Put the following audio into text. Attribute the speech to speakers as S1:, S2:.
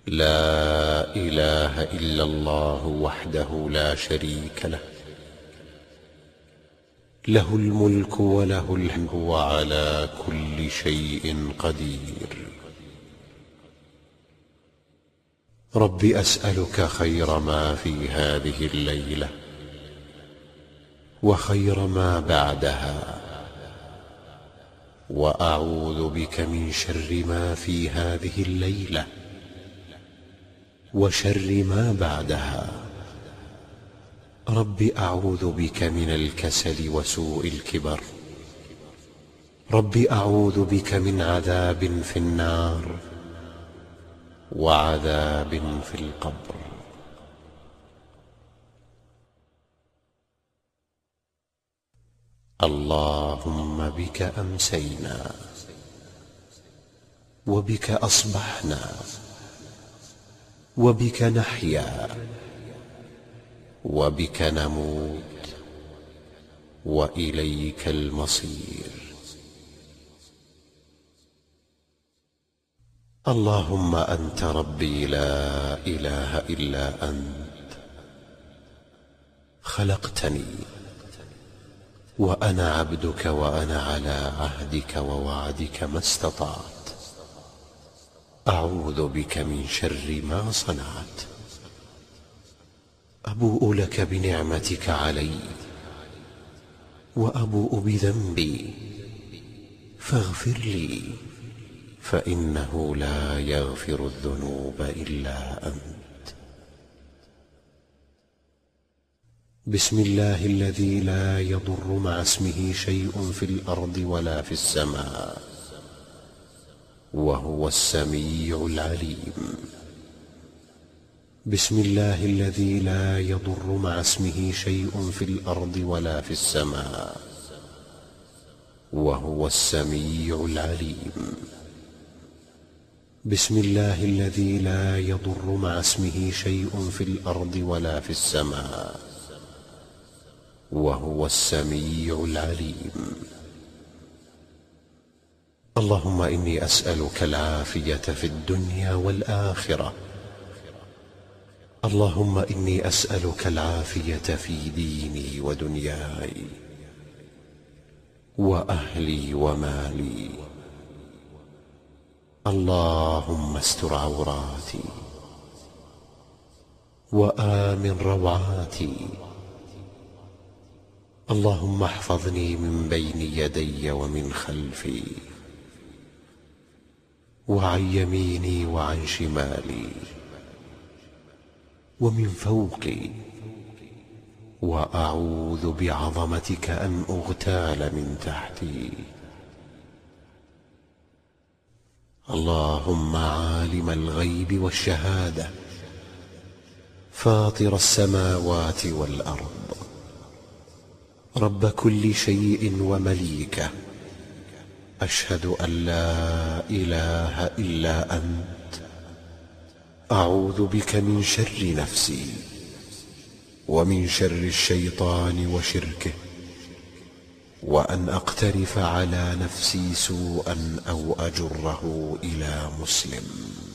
S1: لا إله إلا الله وحده لا شريك له، له الملك وله الحمد وعلى كل شيء قدير. رب أسألك خير ما في هذه الليلة وخير ما بعدها، وأعوذ بك من شر ما في هذه الليلة وشر ما بعدها. رب أعوذ بك من الكسل وسوء الكبر. رب أعوذ بك من عذاب في النار وعذاب في القبر. اللهم بك أمسينا وبك أصبحنا وبك نحيا وبك نموت وإليك المصير. اللهم أنت ربي لا إله إلا أنت، خلقتني وأنا عبدك وأنا على عهدك ووعدك ما استطعت. أعوذ بك من شر ما صنعت. أبوء لك بنعمتك علي وأبوء بذنبي فاغفر لي، فإنه لا يغفر الذنوب إلا أنت. بسم الله الذي لا يضر مع اسمه شيء في الأرض ولا في السماء، وهو السميع العليم. بسم الله الذي لا يضر مع اسمه شيء في الأرض ولا في السماء، وهو السميع العليم. بسم الله الذي لا يضر مع اسمه شيء في الأرض ولا في السماء، وهو السميع العليم. اللهم إني أسألك العافية في الدنيا والآخرة. اللهم إني أسألك العافية في ديني ودنياي وأهلي ومالي. اللهم استر عوراتي وآمن روعاتي. اللهم احفظني من بين يدي ومن خلفي وعن يميني وعن شمالي ومن فوقي، وأعوذ بعظمتك أن أغتال من تحتي. اللهم عالم الغيب والشهادة، فاطر السماوات والأرض، رب كل شيء ومليكه، أشهد أن لا إله إلا أنت. أعوذ بك من شر نفسي ومن شر الشيطان وشركه، وأن أقترف على نفسي سوءا أو أجره إلى مسلم.